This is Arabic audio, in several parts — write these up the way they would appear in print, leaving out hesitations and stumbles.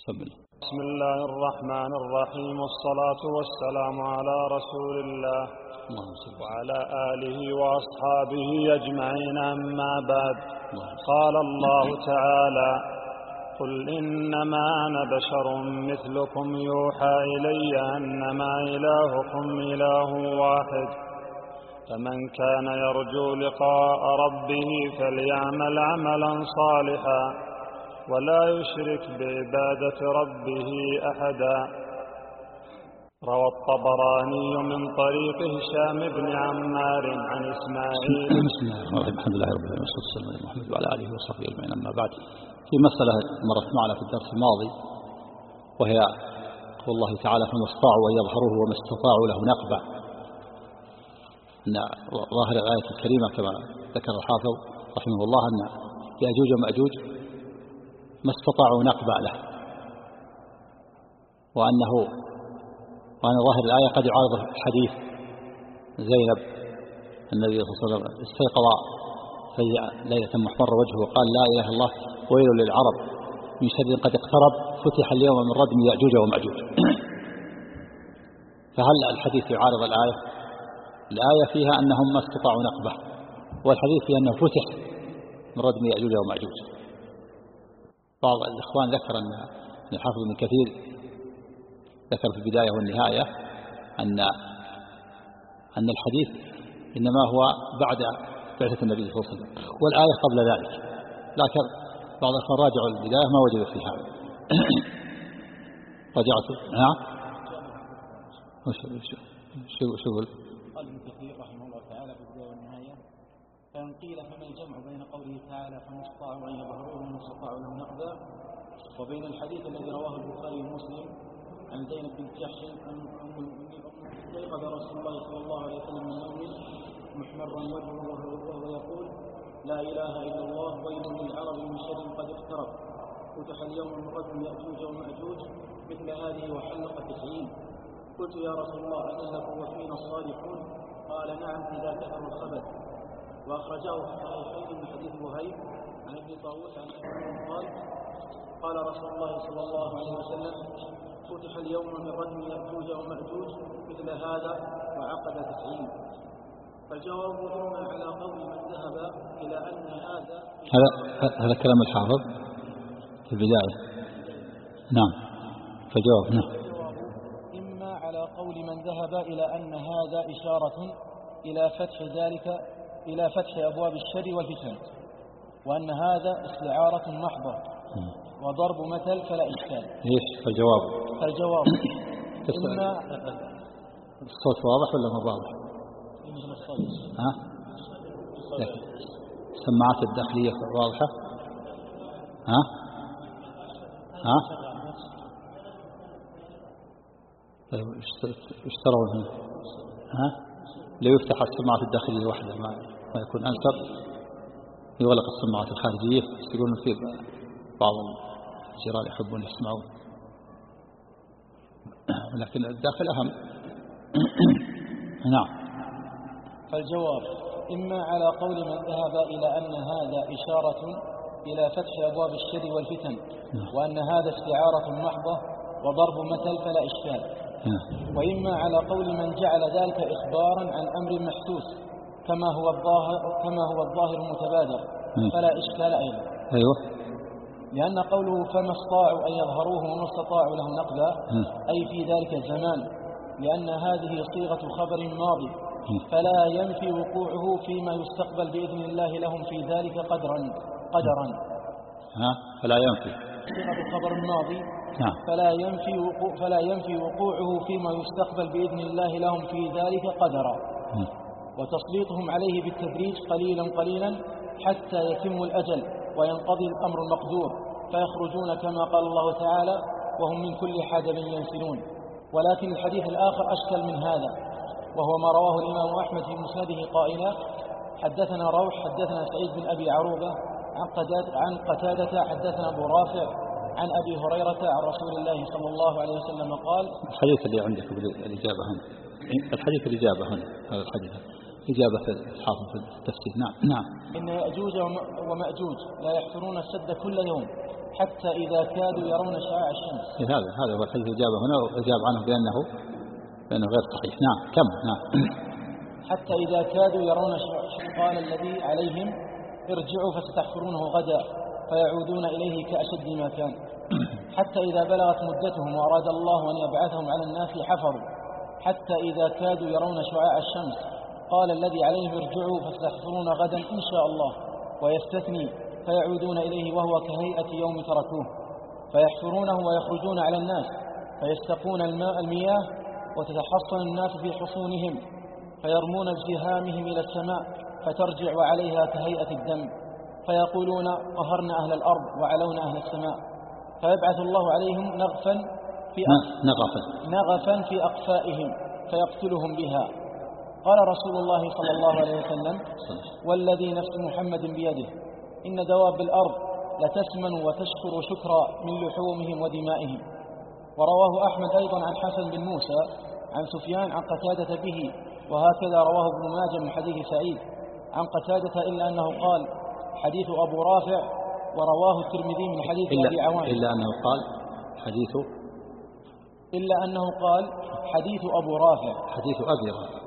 بسم الله الرحمن الرحيم، والصلاة والسلام على رسول الله وعلى آله وأصحابه أجمعين، أما بعد. قال الله تعالى: قل إنما أنا بشر مثلكم يوحى إلي أنما إلهكم إله واحد، فمن كان يرجو لقاء ربه فليعمل عملا صالحا ولا يشرك بعبادة ربه أحدا. روى الطبراني من طريق هشام بن عمار عن إسماعيل. بسم الله الرحمن الرحيم، الحمد لله رب العالمين، والصلاة والسلام على محمد وعلى آله وصحبه أجمعين، أما بعد. في مسألة مرت معنا في الدرس الماضي، وهي قول الله تعالى: فما استطاعوا أن يظهروه وما استطاعوا له نقبا. أن ظاهر الآية الكريمة كما ذكر الحافظ رحمه الله أن يأجوج ومأجوج ما استطاعوا نقبا له، وأن ظاهر الآية قد يعارض حديث زينب النبي صلى الله عليه وسلم استيقظ في ليلة محمر وجهه وقال: لا إله إلا الله ويل للعرب من شر قد اقترب فتح اليوم من ردم يأجوج ومأجوج. فهل الحديث يعارض الآية؟ الآية فيها أنهم ما استطاعوا نقبه، والحديث فيها أنه فتح من ردم يأجوج ومأجوج. بعض الإخوان ذكر أن الحافظ ابن كثير ذكر في البداية والنهاية أن الحديث إنما هو بعد بعثة النبي صلى الله عليه وسلم، والآية قبل ذلك، لكن بعض الإخوان راجعوا البداية ما وجدوا فيها. رجعتوا شو قال ابن كثير رحمه الله تعالى في البداية والنهاية: فإن قيل فما الجمع بين قوله تعالى فما استطاعوا أن يظهروه وما استطاعوا له نقبا، وبين الحديث الذي رواه البخاري ومسلم عن زينب بنت جحش أم المؤمنين: استيقظ رسول الله صلى الله عليه وسلم من نومه محمرا وجهه وهو يقول: لا إله إلا الله ويل للعرب من شر قد اقترب فتح اليوم من ردم يأجوج ومأجوج مثل هذه وحلق 90. قلت: يا رسول الله أنك وفينا الصالحون؟ قال: نعم إذا كثر الخبث. وأخرجاه في الصحيحين من حديث وهيب عن ابن طاووس عن أبيه قال: قال رسول الله صلى الله عليه وسلم: فتح اليوم من ردم يأجوج ومأجوج مثل هذا وعقد 90. فالجواب إما على قول من ذهب إلى أن هذا كلام الحافظ في البداية. نعم، فالجواب إما على قول من ذهب إلى أن هذا إشارة إلى فتح أبواب الشر والفتن، وأن هذا استعارة محضة وضرب مثل فلا إشكال. فالجواب إما الصوت واضح ولا ما واضح؟ السماعات الداخلية واضحة؟ اشتروا هنا لو يفتح السماعات الداخلية واحدة ما يكون أنسب، يغلق السماعات الخارجية. يقولون في بعض الجيران يحبون يسمعون، لكن الداخل أهم. نعم. فالجواب إما على قول من ذهب إلى أن هذا إشارة إلى فتح أبواب الشر والفتن، وأن هذا استعارة محضة وضرب مثل فلا إشكال. وإما على قول من جعل ذلك إخبارا عن أمر محسوس كما هو الظاهر المتبادر فلا إشكال أيضا. لأن قوله فما استطاعوا أن يظهروه وما استطاعوا له نقبا أي في ذلك الزمان، لأن هذه صيغة خبر ماضي فلا ينفي وقوعه فيما يستقبل بإذن الله لهم في ذلك قدرا. فلا ينفي صيغة خبر ماضي فلا ينفي وقوعه فيما يستقبل بإذن الله لهم في ذلك قدرا، وتسليطهم عليه بالتدريج قليلا حتى يتم الأجل وينقضي الأمر المقدور، فيخرجون كما قال الله تعالى: وهم من كل حدب ينسلون. ولكن الحديث الآخر أشكل من هذا، وهو ما رواه الإمام أحمد في مسنده قائلا: حدثنا روح حدثنا سعيد بن أبي عروبة عن قتادة حدثنا أبو رافع عن أبي هريرة عن رسول الله صلى الله عليه وسلم قال. الحديث اللي عندك الإجابة هنا، الحديث الإجابة هنا، هذا الحديث إجابة في الحافظ في التفسير. نعم. إن يأجوج ومأجوج لا يحفرون السد كل يوم حتى إذا كادوا يرون شعاع الشمس. هذا هو الحديث الإجابة هنا، وأجاب عنه بأنه غير صحيح. نعم كم. نعم. حتى إذا كادوا يرون قال الذي عليهم ارجعوا فستحفرونه غدا فيعودون إليه كأشد ما كان. حتى إذا بلغت مدتهم وأراد الله أن يبعثهم على الناس حفروا حتى إذا كادوا يرون شعاع الشمس قال الذي عليهم ارجعوا فستحفرون غدا إن شاء الله، ويستثني فيعودون إليه وهو كهيئة يوم تركوه، فيحفرونه ويخرجون على الناس فيستقون المياه وتتحصن الناس في حصونهم فيرمون بسهامهم إلى السماء فترجع وعليها كهيئة الدم، فيقولون قهرنا أهل الأرض وعلونا أهل السماء، فيبعث الله عليهم نغفا في أقفائهم فيقتلهم بها. قال رسول الله صلى الله عليه وسلم والذي نفس محمد بيده إن دواب الأرض لتسمن وتشكر شكرا من لحومهم ودمائهم. ورواه أحمد أيضا عن حسن بن موسى عن سفيان عن قتادة به، وهكذا رواه ابن ماجه من حديث سعيد عن قتادة إلا أنه قال حديث أبو رافع، ورواه الترمذي من حديث أبي عوان إلا أنه قال حديث أبو رافع حديث أبي رافع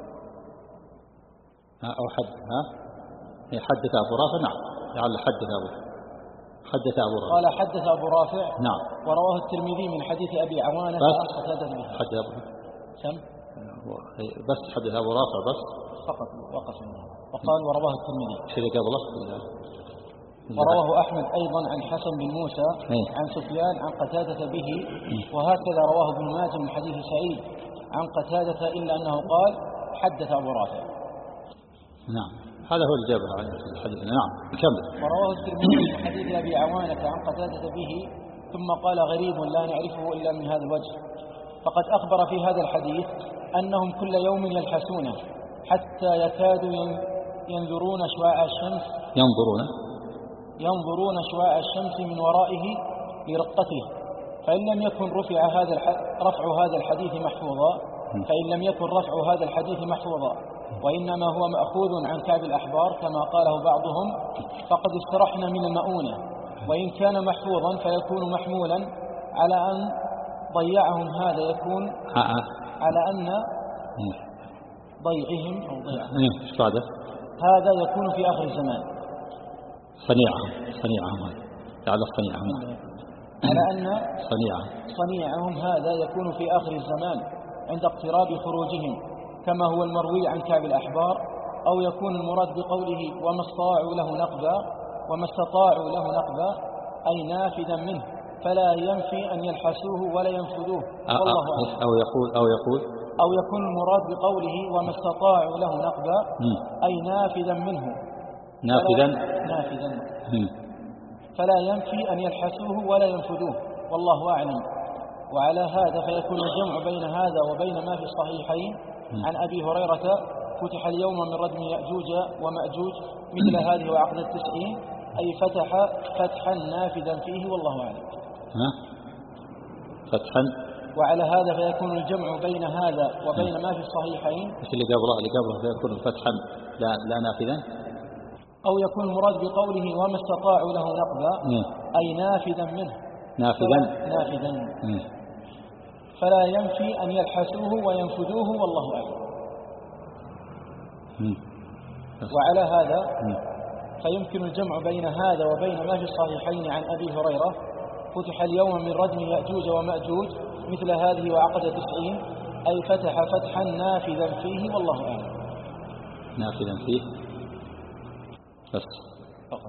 أو حدث أبو رافع. نعم لعل حدث أبو رافع قال حدث أبو رافع. نعم. ورواه الترمذي من حديث أبي عوانة عن قتادة به. حدث أبو كم؟ بس حدث أبو رافع بس فقط وقف منه. وقال ورواه الترمذي شيء قبله. ورواه أحمد أيضا عن حسن بن موسى عن سفيان عن قتادة به، وهكذا رواه ابن ماجه من حديث سعيد عن قتادة إلا أنه قال حدث أبو رافع. نعم هذا هو الإجابة عن الحديث. نعم كمل. ورواه الترمذي من حديث أبي عوانة عن قتادة به ثم قال غريب لا نعرفه إلا من هذا الوجه. فقد أخبر في هذا الحديث أنهم كل يوم يلحسونه حتى يكادوا ينظرون شعاع الشمس ينظرون شعاع الشمس من ورائه لرقته، فإن لم يكن رفع هذا الحديث محفوظا وإنما هو مأخوذ عن كعب الأحبار كما قاله بعضهم فقد استرحنا من المؤونة، وإن كان محفوظا فيكون محمولا على أن ضيعهم هذا يكون على أن ضيعهم أو ضيعهم هذا يكون في آخر الزمان. صنيعهم على أن صنيعهم هذا يكون في آخر الزمان عند اقتراب خروجهم كما هو المروي عن كعب الأحبار، أو يكون المراد بقوله وما استطاعوا له نقبا أي نافذا منه فلا ينفي أن يلحسوه ولا ينفذوه والله أعلم. أو يكون المراد بقوله وما استطاعوا له نقبا أي نافذا منه فلا ينفي أن يلحسوه ولا ينفذوه والله أعلم. وعلى هذا فيكون الجمع بين هذا وبين ما في الصحيحين عن أبي هريرة فتح اليوم من ردم يأجوج ومأجوج مثل هذه وعقد 90 أي فتحا نافذا فيه والله أعلم. فتحا. وعلى هذا فيكون الجمع بين هذا وبين ما في الصحيحين اللي قبله فيكون فتحا لا نافذا، أو يكون المراد بقوله وما استطاعوا له نقبا أي نافذا منه نافذا فلا ينفي أن يلحسوه وينفذوه والله أعلم. وعلى هذا فيمكن الجمع بين هذا وبين ما في الصحيحين عن أبي هريرة فتح اليوم من ردم يأجوج ومأجوج مثل هذه وعقد 90 أي فتح فتحا نافذا فيه والله أعلم. نافذا فيه بس فقط.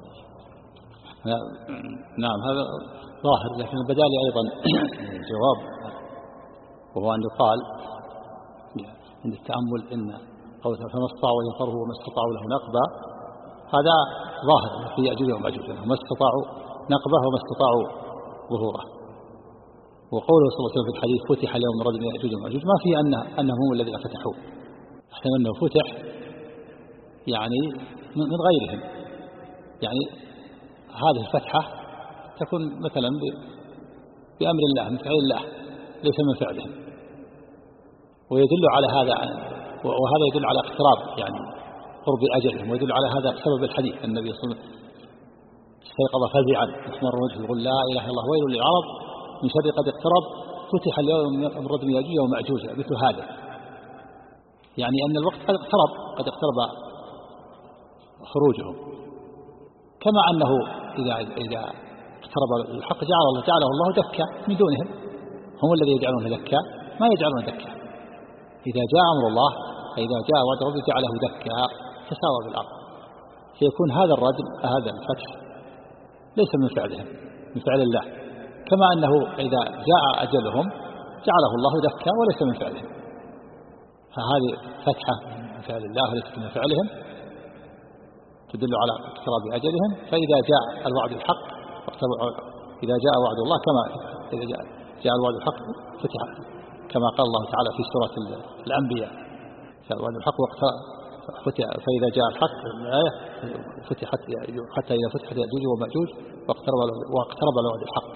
نعم هذا ظاهر، لكن بدالي أيضا الجواب وهو أن يقال عند التأمل إن قوله فما استطاعوا أن ينصروه وما استطاعوا له نقبا هذا ظاهر في يأجوج ومأجوج ما استطاعوا نقبه وما استطاعوا ظهوره. وقوله صلى الله عليه وسلم في الحديث فتح اليوم ردم يأجوج ومأجوج ما فيه أنهم هم الذين فتحوه، احتمال أنه فتح يعني من غيرهم، يعني هذه الفتحة تكون مثلا بأمر الله من فعل الله ليس من فعلهم، ويدل على هذا وهذا يدل على اقتراب يعني قرب أجلهم، ويدل على هذا سبب الحديث. النبي صلى الله عليه وسلم استيقظ فزعا محمر وجهه يقول لا إله إلا الله ويل للعرب من شر قد اقترب فتح اليوم من ردم يأجوج ومأجوج، مثل هذا يعني أن الوقت قد اقترب خروجهم. كما أنه إذا اقترب الحق جعله الله دكا من دونهم، هم الذين يجعلون دكا، ما يجعلون دكا. إذا جاء أمر الله فإذا جاء وعد ربي جعله دكا تساوى بالأرض، فيكون هذا الردم هذا الفتح ليس من فعلهم، من فعل الله. كما أنه إذا جاء أجلهم جعله الله دكا وليس من فعلهم، فهذه فتحة من فعل الله وليست من فعلهم تدل على اقتراب أجلهم. فإذا جاء الوعد الحق إذا جاء وعد الله كما إذا جاء الوعد الحق فتح، كما قال الله تعالى في سورة الأنبياء جاء الوعد الحق فإذا جاء الحق الآية فتحت حتى إذا فتحت يأجوج ومأجوج واقترب الوعد الحق.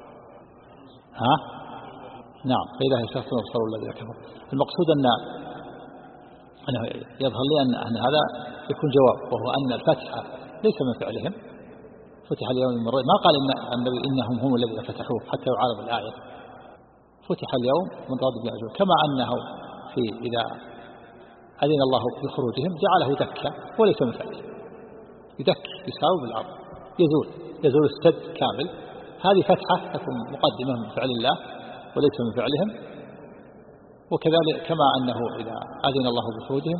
نعم. فإذا شخص نبصر الذين كفروا. المقصود أنه يظهر لي أن هذا يكون جواب، وهو أن الفتح ليس من فعلهم. فتح اليوم من مرة، ما قال إن النبي إنهم هم الذين فتحوه حتى يعارض الآية. فتح اليوم من ردم يأجوج، كما أنه إذا أذن الله بخروجهم جعله دكا وليس من فعلهم، يدك يساوي بالأرض، يزول السد كامل. هذه فتحة تكون مقدمة من فعل الله وليس من فعلهم. وكذلك كما أنه إذا أذن الله بخروجهم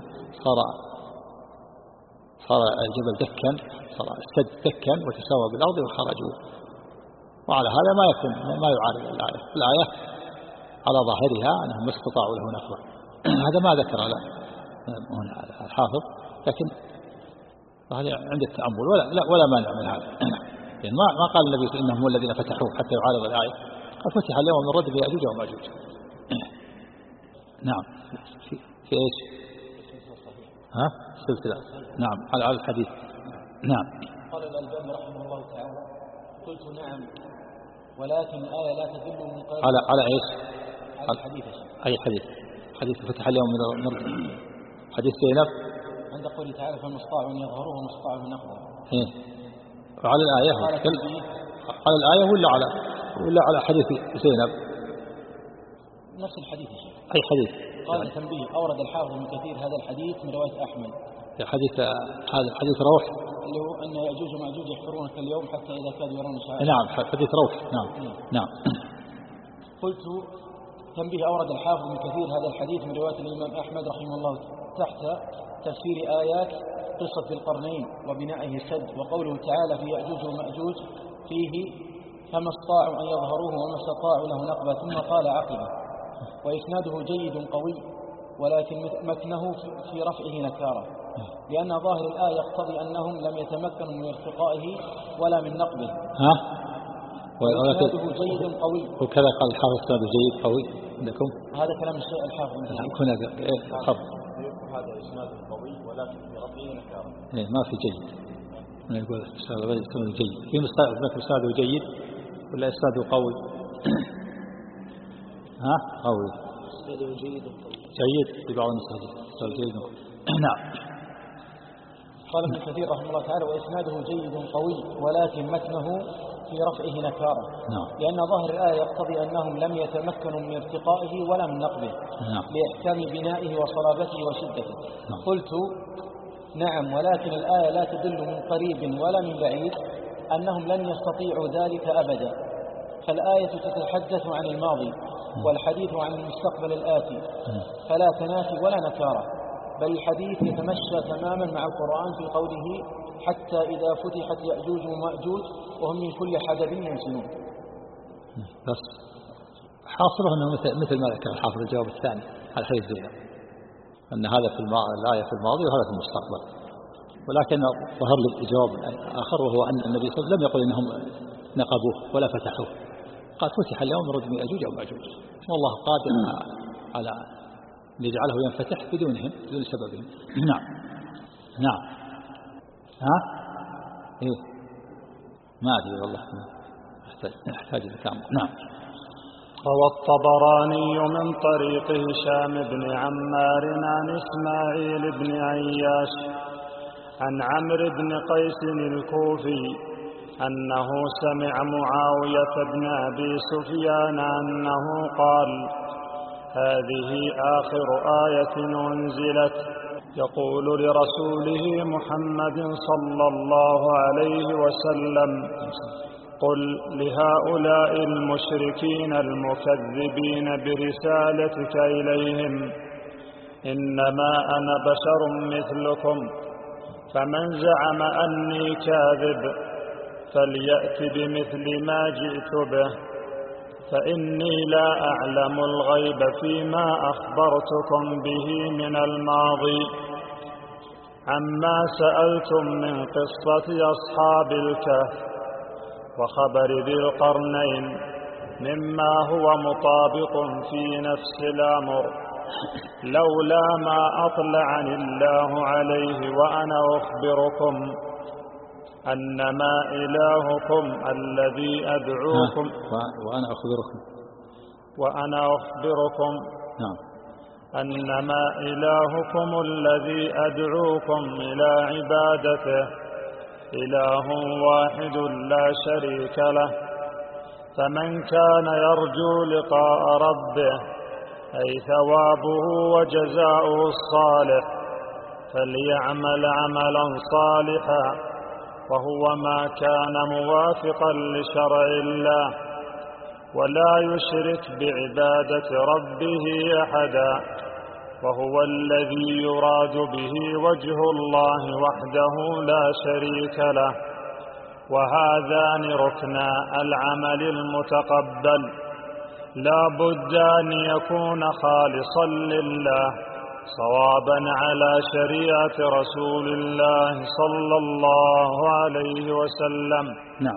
صار الجبل دكا، صار السد دكا وتساوى بالأرض وخرجوا. وعلى هذا ما يعارض الآية على ظاهرها أنهم ما استطاعوا له نقبا. هذا ما ذكر هنا الحافظ، لكن هذا عند التأمل ولا مانع من هذا. يعني ما قال النبي صلى الله عليه وسلم إنهم الذين فتحوه حتى يعارض الآية، قال فتح اليوم من ردم يأجوج ومأجوج. نعم. في إيش؟ سلسلة. نعم على الحديث. نعم. قال الألباني رحمه الله تعالى قلت نعم ولكن الآية لا تدل من قبل على إيش؟ على الحديث. أي حديث فتح اليوم من حديث زينب عند قوله تعالى فالمستطاع أن يظهروه والمستطاع أن يقدر. وعلى الآية على الآية ولا على حديث زينب؟ نفس الحديث يا شيخ. أي حديث؟ قال تنبيه أورد الحافظ ابن كثير هذا الحديث من رواية أحمد. هذا حديث روح اللي هو أن يأجوج ومأجوج يحفرونك اليوم حتى إذا كادوا يرون شعائر. نعم حديث روح. نعم. قلت تنبيه أورد الحافظ ابن كثير هذا الحديث من رواية الإمام أحمد رحمه الله تحت تفسير آيات قصة القرنين وبنائه السد وقوله تعالى في يأجوج ومأجوج فيه فما استطاعوا أن يظهروه وما استطاعوا له نقبة. ثم قال عقبه وإسناده جيد قوي ولكن متنه في رفعه نكارة، لأن ظاهر الآية يقتضي أنهم لم يتمكنوا من ارتقائه ولا من نقبه. وإسناده جيد قوي. وكذا قال الحافظ إسناده جيد قوي عندكم؟ هذا كلام الشيء الحافظ. هذا إسناده قوي ولكن في رفعه نكارة. ما في جيد. ما يقول إسناده جيد. في إسناده جيد ولا إسناده قوي؟ قوي. إسناده جيد في بعض النسخ جيد. نعم. قال ابن كثير رحمه الله تعالى وإسناده جيد قوي ولكن متنه في رفعه نكارة. لأن ظاهر الآية يقتضي أنهم لم يتمكنوا من ارتقائه ولا من نقبه. لإحكام بنائه وصلابته وشدته. قلت نعم ولكن الآية لا تدل من قريب ولا من بعيد أنهم لن يستطيعوا ذلك أبدا، فالآية تتحدث عن الماضي والحديث عن المستقبل الآتي، فلا تنافي ولا نكارة، بل الحديث يتمشى تماما مع القرآن في قوله حتى إذا فتحت يأجوج ومأجوج وهم من كل حدب ينسلون. بس حاصله أنه مثل ما ذكر الحافظ الجواب الثاني على حديث زينب، أن هذا في الآية في الماضي وهذا في المستقبل. ولكن ظهر لي الجواب الآخر وهو أن النبي صلى الله عليه وسلم لم يقل إنهم نقبوه ولا فتحوه، قال فتح اليوم من ردم يأجوج ومأجوج، والله قادر على أن يجعله ينفتح بدون سببهم. نعم. ما أدري والله، يحتاج الكلام. نعم. روى الطبراني من طريق هشام بن عمار عن إسماعيل بن عياش عن عمرو بن قيس الكوفي أنه سمع معاوية بن أبي سفيان أنه قال: هذه آخر آية أنزلت يقول لرسوله محمد صلى الله عليه وسلم: قل لهؤلاء المشركين المكذبين برسالتك إليهم: إنما أنا بشر مثلكم، فمن زعم أني كاذب فليأت بمثل ما جئت به، فإني لا أعلم الغيب فيما أخبرتكم به من الماضي. عما سألتم من قصة أصحاب الكهف وخبر ذي القرنين مما هو مطابق في نفس الأمر، لولا ما أطلعني الله عليه وأنا أخبركم أنما إلهكم الذي أدعوكم وأنا أخبركم نعم أنما إلهكم الذي أدعوكم إلى عبادته إله واحد لا شريك له، فمن كان يرجو لقاء ربه أي ثوابه وجزاؤه الصالح فليعمل عملا صالحا، وهو ما كان موافقا لشرع الله، ولا يشرك بعبادة ربه أحدا، وهو الذي يراد به وجه الله وحده لا شريك له. وهذان ركنا العمل المتقبل لا بد أن يكون خالصا لله صوابا على شريعة رسول الله صلى الله عليه وسلم. نعم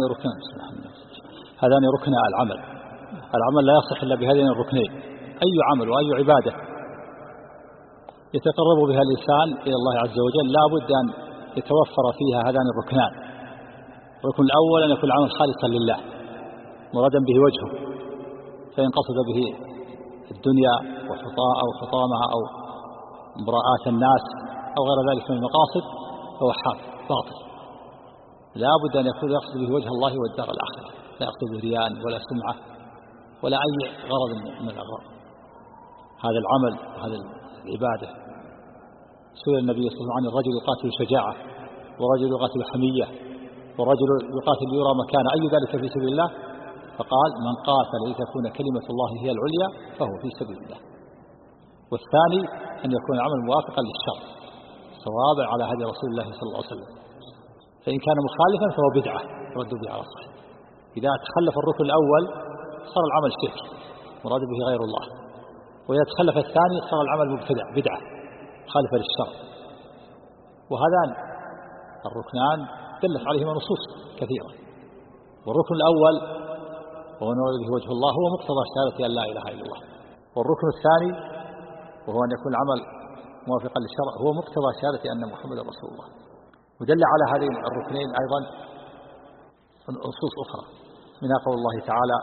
هذان ركنا العمل لا يصح إلا بهذين الركنين. أي عمل وأي عبادة يتقرب بها الإنسان إلى الله عز وجل لا بد أن يتوفر فيها هذان الركنان. الركن الأول أن يكون العمل خالصا لله مرادا به وجهه، فإن قصد به الدنيا أو حطامها أو امرآة الناس أو غير ذلك من المقاصد فهو باطل. لا بد أن يكون يقصد به وجه الله والدار الآخرة، لا يقصد به رياء ولا سمعة ولا أي غرض من الأغراض. هذا العمل وهذا العبادة. سئل النبي صلى الله عليه وسلم عن الرجل يقاتل شجاعة، ورجل يقاتل حمية، ورجل يقاتل ليرى مكان، أي ذلك في سبيل الله؟ فقال: من قاتل لتكون كلمة الله هي العليا فهو في سبيل الله. والثاني أن يكون العمل موافقا للشرع صوابا على هدي رسول الله صلى الله عليه وسلم، فإن كان مخالفا فهو بدعة رد به على الصحيح. إذا تخلف الركن الأول صار العمل شرك مراد به غير الله، وإذا تخلف الثاني صار العمل مبتدع بدعة خالفة للشرع. وهذان الركنان دلت عليهما نصوص كثيرة. والركن الأول وهو نريد به وجه الله هو مقتضى شهادة أن لا إله إلا الله، والركن الثاني وهو أن يكون العمل موافقا للشرع هو مقتضى شهادة أن محمد رسول الله. ودل على هذين الركنين أيضا نصوص أخرى، منها قول الله تعالى: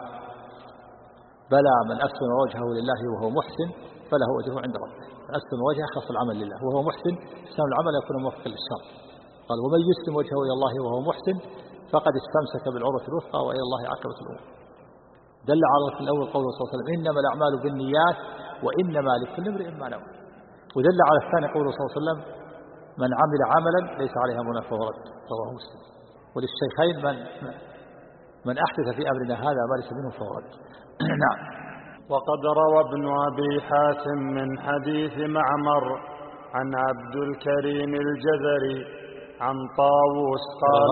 بلى من أسلم وجهه لله وهو محسن فله أجره عند ربه. أسلم وجهه خاص العمل لله وهو محسن، سن العمل يكون موافقا للشرع. قال: ومن يسلم وجهه إلى الله وهو محسن فقد استمسك بالعروة الوثقى وإلى الله عاقبة الأمور. دل على الركن الأول قوله صلى الله عليه وسلم: إنما الأعمال بالنيات وإنما لكل امرئ ما نوى. ودل على الثاني قوله صلى الله عليه وسلم: من عمل عملا ليس عليه أمرنا فهو رد، رواه مسلم. وللشيخين: من أحدث في أمرنا هذا ما ليس منه فهو رد. نعم. وقد روى ابن أبي حاتم من حديث معمر عن عبد الكريم الجزري عن طاووس قال: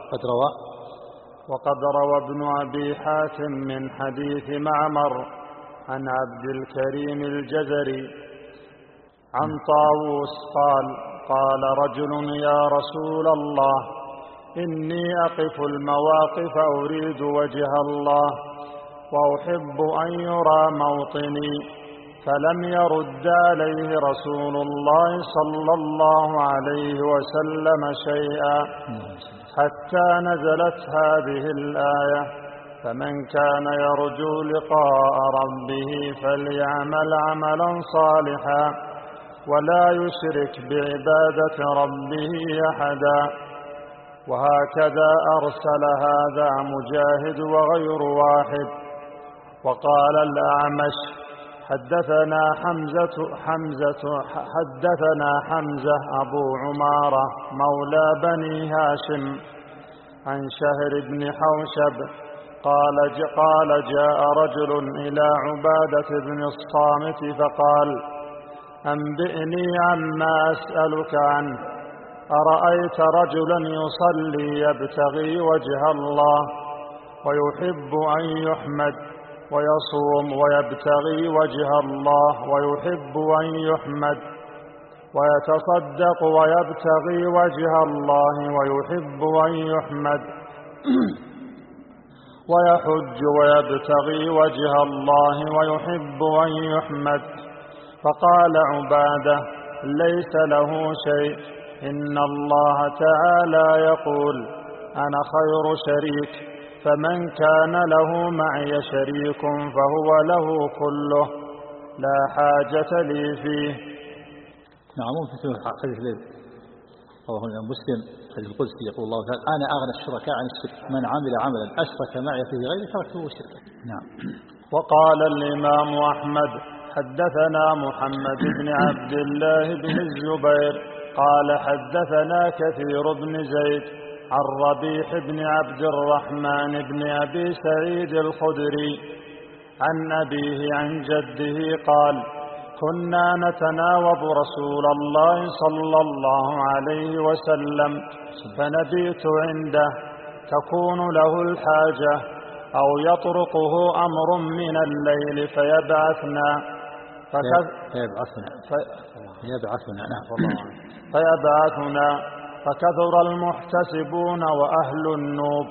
وقد روى ابن أبي حاتم من حديث معمر عن عبد الكريم الجزري عن طاووس قال: قال رجل: يا رسول الله، إني أقف المواقف أريد وجه الله وأحب أن يرى موطني، فلم يرد عليه رسول الله صلى الله عليه وسلم شيئا حتى نزلت هذه الآية: فمن كان يرجو لقاء ربه فليعمل عملا صالحا ولا يشرك بعبادة ربه أحدا. وهكذا أرسل هذا مجاهد وغير واحد. وقال الأعمش حدثنا حمزة أبو عمارة مولى بني هاشم عن شهر بن حوشب قال جاء رجل إلى عبادة بن الصامت فقال أنبئني عما أسألك عنه. أرأيت رجلا يصلي يبتغي وجه الله ويحب أن يحمد، ويصوم ويبتغي وجه الله ويحب أن يحمد، ويتصدق ويبتغي وجه الله ويحب أن يحمد، ويحج ويبتغي وجه الله ويحب أن يحمد. فقال عبادة ليس له شيء، إن الله تعالى يقول أنا خير شريك، فمن كان له معي شريك فهو له كله، لا حاجة لي فيه. نعم. ممكن حديث رواه الإمام مسلم حديث القدسي يقول الله تعالى أنا أغنى الشركاء عن الشرك، من عمل عملا أشرك معي فيه غيري تركته وشركه. نعم. وقال الإمام أحمد حدثنا محمد بن عبد الله بن الزبير قال حدثنا كثير بن زيد عن ربيح بن عبد الرحمن بن أبي سعيد الخدري عن أبيه عن جده قال كنا نتناوب رسول الله صلى الله عليه وسلم فنبيت عنده تكون له الحاجة أو يطرقه أمر من الليل فيبعثنا فكثر المحتسبون وأهل النوب.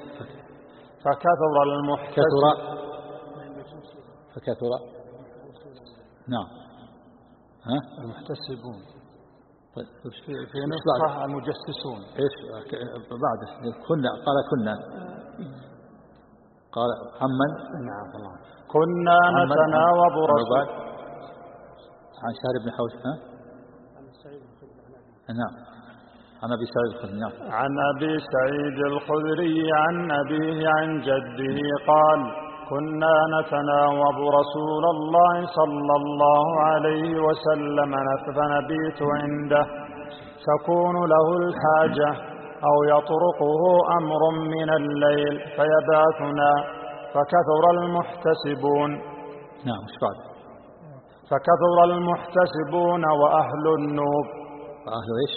فكثر نعم المحتسبون. في نسخة المجسسون. ايش بعد كنا قال عمن. نعم الله. كنا نتناوب رسول عن شهر بن حوش. نعم. عن أبي سعيد الخدري. عن أبي سعيد الخدري عن أبيه عن جده قال كنا نتناوب رسول الله صلى الله عليه وسلم فنبيت عنده تكون له الحاجة أو يطرقه أمر من الليل فيبعثنا فكثر المحتسبون. نعم. ايش بعد؟ فكثر المحتسبون وأهل النوب. وأهل ايش؟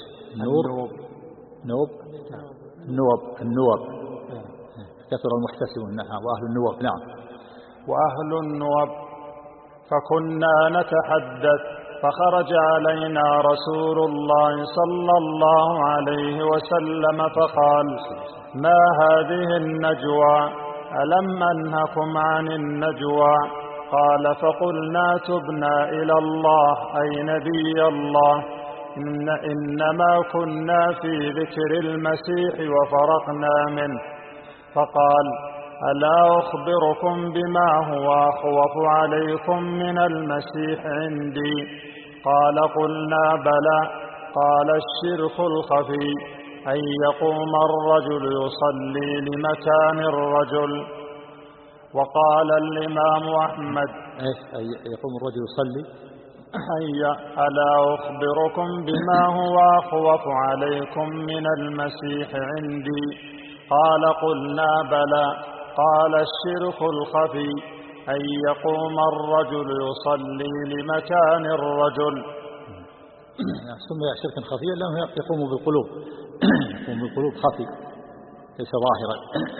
النوب. كثر المحتسبون. نعم. وأهل النوب. نعم. وأهل النوب. فكنا نتحدث فخرج علينا رسول الله صلى الله عليه وسلم فقال ما هذه النجوى؟ ألم أنهكم عن النجوى؟ قال فقلنا تبنا إلى الله أي نبي الله إنما كنا في ذكر المسيح وفرقنا منه. فقال ألا أخبركم بما هو أخوف عليكم من المسيح عندي؟ قال قلنا بلى. قال الشرك الخفي أن يقوم الرجل يصلي لمكان الرجل. وقال الإمام أحمد يقوم الرجل يصلي. ألا أخبركم بما هو أخوف عليكم من المسيح عندي؟ قال قلنا بلى. قال الشرك الخفي أن يقوم الرجل يصلي لمكان الرجل. سمي شركا خفيا لأنه يقوم بالقلوب. يقوم بالقلوب خفي ليس ظاهرا.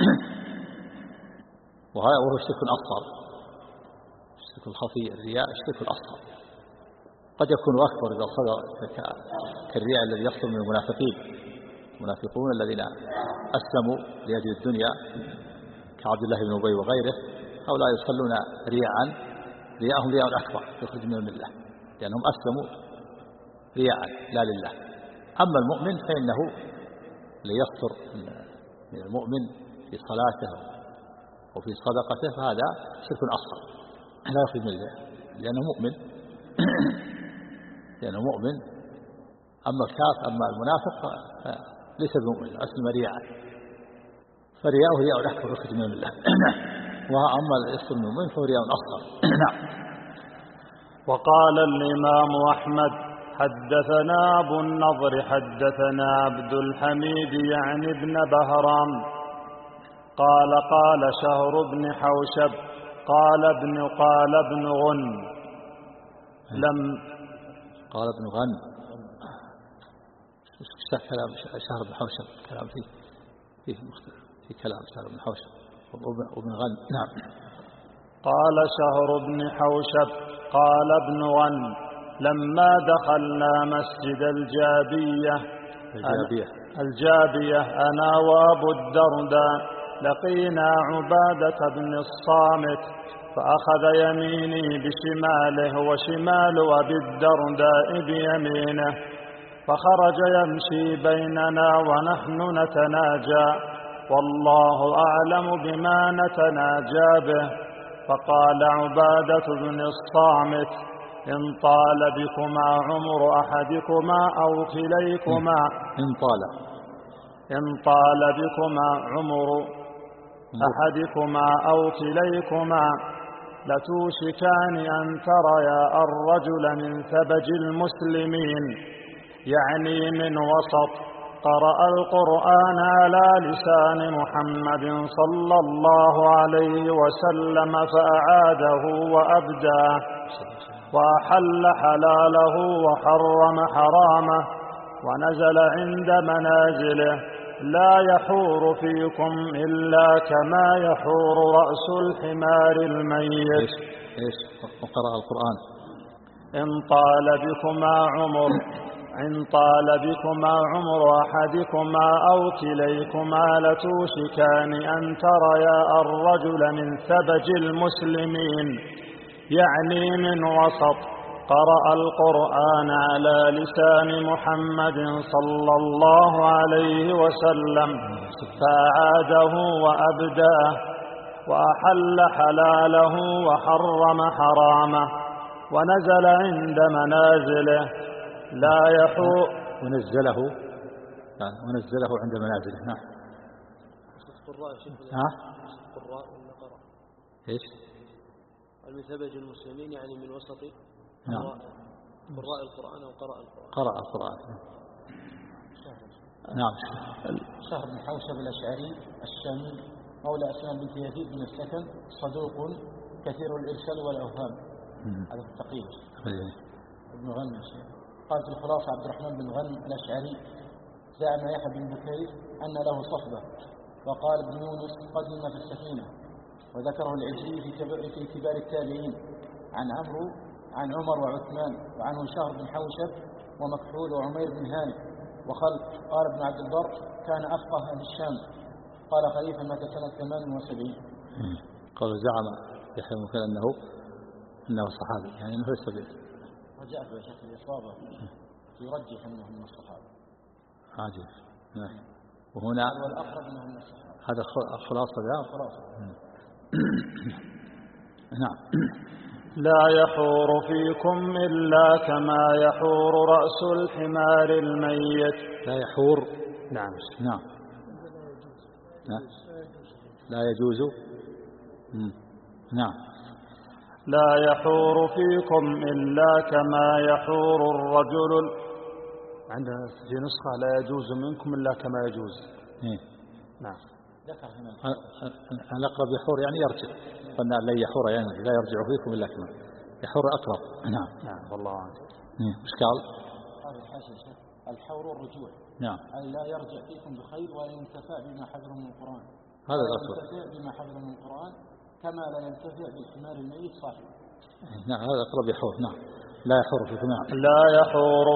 وهو الشرك الأصغر. الشرك الخفي الرياء الشرك الأصغر قد يكون أكبر إذا صدر كالرياء الذي يحصل من المنافقون الذين أسلموا لأجل الدنيا كعبد الله بن أبي وغيره. هؤلاء يصلون رياءهم رياء أكبر يخرج من الملة لأنهم أسلموا رياء لا لله. أما المؤمن فإنه ليصدر من المؤمن في صلاته وفي صدقته فهذا شرك أصغر لا يخرج من الملة لأنه مؤمن. لأنه مؤمن. أما الكافر أما المنافق ليس بمؤمن، أسلم رياء، فرياءه رياء أكبر يخرج من الله. وأما الإسلام المؤمن فهو رياء أصغر. نعم. وقال الإمام أحمد حدثنا أبو النضر حدثنا عبد الحميد يعني ابن بهرام قال شهر بن حوشب قال ابن غن قال ابن غن كلام شهر بن حوشب، كلام في كلام شهر بن حوشب وابن غن. نعم. قال شهر بن حوشب قال ابن غن لما دخلنا مسجد الجابية أنا وأبو الدرداء لقينا عبادة بن الصامت فأخذ يميني بشماله وشمال أبي الدرداء بيمينه فخرج يمشي بيننا ونحن نتناجى والله أعلم بما نتناجى به. فقال عبادة بن الصامت إن طال بكما عمر أحدكما أو كليكما إن طال بكما عمر أحدكما أو كليكما لتوشكان أن تريا الرجل من ثبج المسلمين يعني من وسط قرأ القرآن على لسان محمد صلى الله عليه وسلم فأعاده وأبداه وأحل حلاله وحرم حرامه ونزل عند منازله لا يحور فيكم إلا كما يحور رأس الحمار الميت. وقرأ القرآن إن طال بكما عمر أحدكما أو كليكما لتوشكان أن تريا الرجل من ثبج المسلمين يعني من وسط قرأ القرآن على لسان محمد صلى الله عليه وسلم فأعاده وأبداه وأحل حلاله وحرم حرامه ونزل عند منازله لا يحور ونزله عند منازله. نعم. قراء النقرة ايش؟ من ثبج المسلمين يعني من وسط قراء القرآن أو قرأ القرآن. نعم. شهر بن حوشب الأشعري الشامي مولى أسلام بنت يزيد بن السكن صدوق كثير الإرسال والأوهام. هذا التقييد. ابن غنم. قال في الخلاصة عبد الرحمن بن غنم الأشعري زعم يحيى بن بكير أن له صحبة وقال ابن يونس قدم في السفينة وذكره العجلي في كبار التابعين عن عمر وعثمان وعنه شهر بن حوشب ومكحول وعمير بن هانئ وخلق. قال ابن عبد البر كان أفقه أهل الشام. قال خليفة مات سنة 78. قال زعم يحيى بن بكير أنه صحابي يعني أنه ليس وجاء في شكل الإصابة يرجح أنه من الصحابة. عجيب. نعم. وهنا والأقرب أنه من الصحابة. هذا خلاصة نعم. لا يحور فيكم إلا كما يحور رأس الحمار الميت. لا يحور. نعم. لا يجوز. نعم. لا يحور فيكم إلا كما يحور الرجل. عندنا في نسخة لا يجوز منكم إلا كما يجوز. نعم. الأقرب يحور يعني يرجع. قلنا لا يحور يعني لا يرجع فيكم إلا كما يحور أقرب. نعم والله عنك. إيش قال؟ هذا الحاشية الحور الرجوع. نعم. أي لا يرجع فيكم بخير ولا ينتفع بما حفظه من القرآن. هذا الأصل. ينتفع بما حفظه من القرآن كما لا ينتفع بالحمار الميت صاحبه. نعم هذا أقرب يحور. نعم. لا يحور فيكم. لا يحور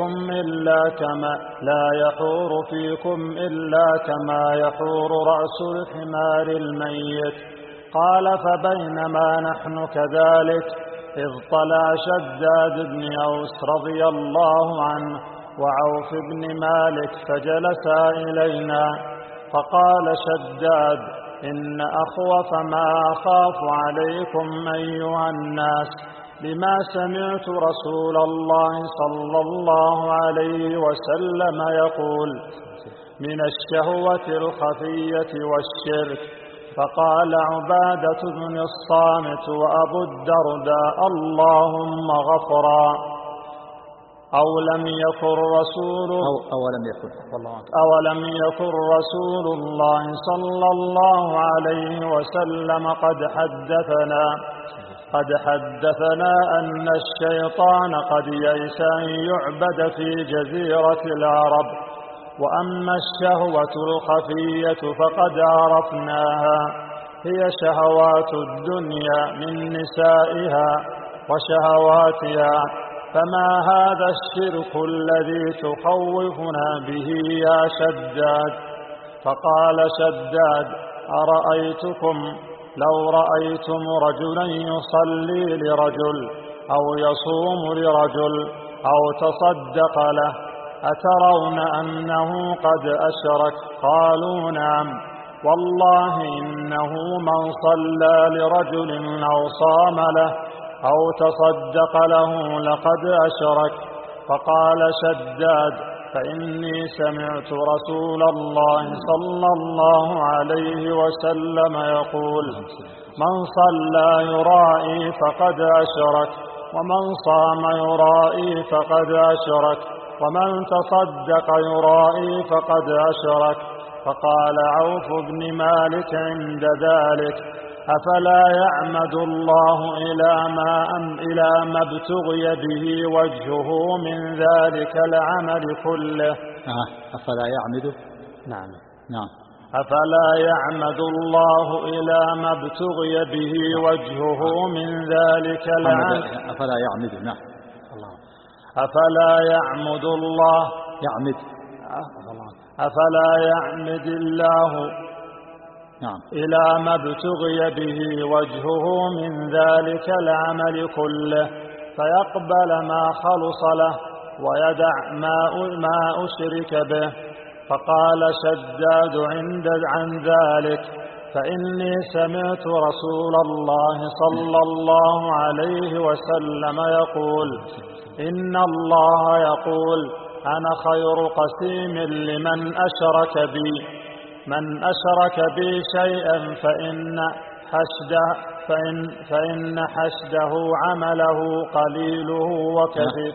فيكم إلا كما يحور رأس الحمار الميت. قال فبينما نحن كذلك إذ طلع شداد بن أوس رضي الله عنه وعوف بن مالك فجلسا إلينا فقال شداد إن أخوف ما أخاف عليكم أيها الناس لما سمعت رسول الله صلى الله عليه وسلم يقول من الشهوة الخفية والشرك. فقال عبادة بن الصامت وأبو الدرداء اللهم غفرا. أولم يكن رسول الله صلى الله عليه وسلم قد حدثنا أن الشيطان قد يئس أن يعبد في جزيرة العرب. وأما الشهوة الخفية فقد عرفناها، هي شهوات الدنيا من نسائها وشهواتها. فما هذا الشرك الذي تخوفنا به يا شداد؟ فقال شداد أرأيتكم لو رأيتم رجلا يصلي لرجل أو يصوم لرجل أو تصدق له أترون أنه قد أشرك؟ قالوا نعم. والله إنه من صلى لرجل أو صام له أو تصدق له لقد أشرك. فقال شداد فإني سمعت رسول الله صلى الله عليه وسلم يقول من صلى يرائي فقد أشرك، ومن صام يرائي فقد أشرك، ومن تصدق يرائي فقد أشرك. فقال عوف بن مالك عند ذلك أفلا يعمد الله إلى ما ابتغي به وجهه من ذلك العمل كله؟ أفلا يعمد؟ نعم. أفلا يعمد الله إلى ما ابتغي به وجهه من ذلك العمل؟ أفلا يعمد. نعم. أفلا يعمد الله أفلا يعمد الله إلى ما ابتغي به وجهه من ذلك العمل كله فيقبل ما خلص له ويدع ما أشرك به. فقال شداد عن ذلك فإني سمعت رسول الله صلى الله عليه وسلم يقول إن الله يقول أنا خير قسيم لمن أشرك بي. من أشرك بي شيئا فإن حشده عمله قليله وكثير.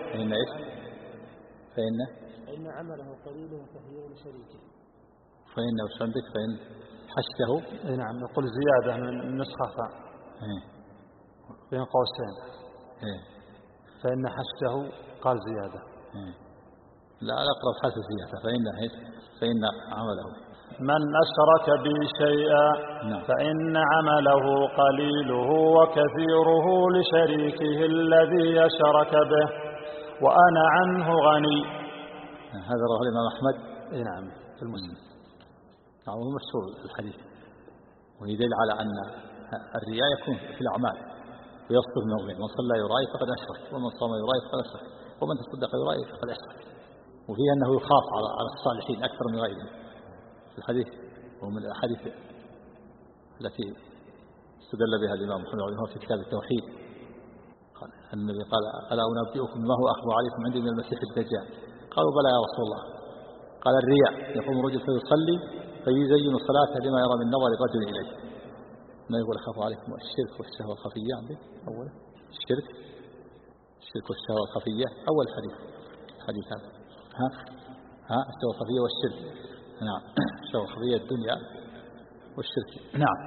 فإن عمله قليله كثير لشريكه. فإن حشده. نعم. يقول زيادة من نسخة بين قوسين. فإن حشده قال زيادة. لا أقرأ حرف زيادة. فإن عمله. من أشرك بي شيئا فإن عمله قليله وكثيره لشريكه الذي يشرك به وأنا عنه غني. هذا رواه الإمام أحمد. نعم في المسلم. هو مشهور الحديث ويدل على أن الرياء يكون في الأعمال ويصدر نوعين: من صلى يرائي فقد أشرك، ومن صام يرائي فقد أشرك، ومن تصدق يرائي فقد أشرك. وفيه أنه يخاف على الصالحين أكثر من غيرهم في الحديث، ومن الأحاديث التي استدل بها الإمام محمد رحمه الله في كتاب التوحيد. قال النبي قال: ألا أنبئكم ما هو أخبر عليكم عندي من المسيح الدجال؟ قالوا: بلى يا رسول الله. قال: الرياء، يقوم الرجل فيصلي فيزين صلاته لما يرى من نظر الرجل إليه. ما يقول: أخاف عليكم الشرك والشهوة الخفية. عنده أول الشرك والشهوة الخفية، أول حديث هذا. الشهوة الخفية والشرك. نعم. الشهوة الخفية الدنيا والشرك. نعم.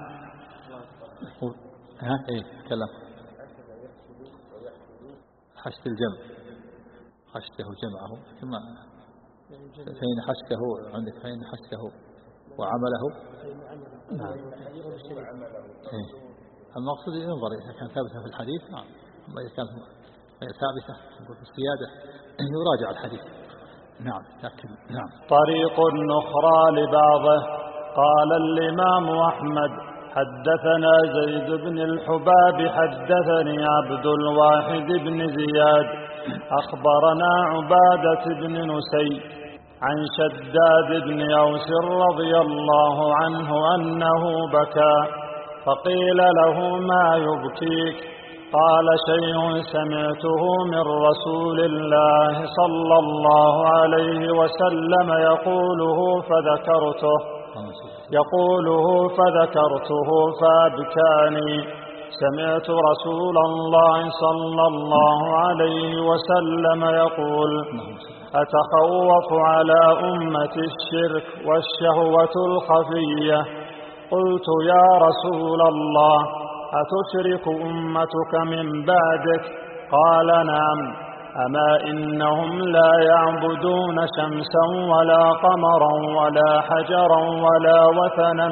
كلام حشد الجمع، حشده جمعه، ثم فإن حشده عندك، فإن حشده وعمله. المقصود ينظر إذا كان ثابتا في الحديث. نعم. أما إذا كان غير ثابتة في الصيادة يراجع الحديث. نعم. لكن نعم. طريق أخرى لبعضه. قال الإمام أحمد: حدثنا زيد بن الحباب حدثني عبد الواحد بن زياد أخبرنا عبادة بن نسي عن شداد بن أوس رضي الله عنه أنه بكى، فقيل له: ما يبكيك؟ قال شيء سمعته من رسول الله صلى الله عليه وسلم يقوله فذكرته فأبكاني. سمعت رسول الله صلى الله عليه وسلم يقول: أتخوف على أمتي الشرك والشهوة الخفية. قلت: يا رسول الله، أتشرك أمتك من بعدك؟ قال: نعم. أما إنهم لا يعبدون شمسا ولا قمرا ولا حجرا ولا وثنا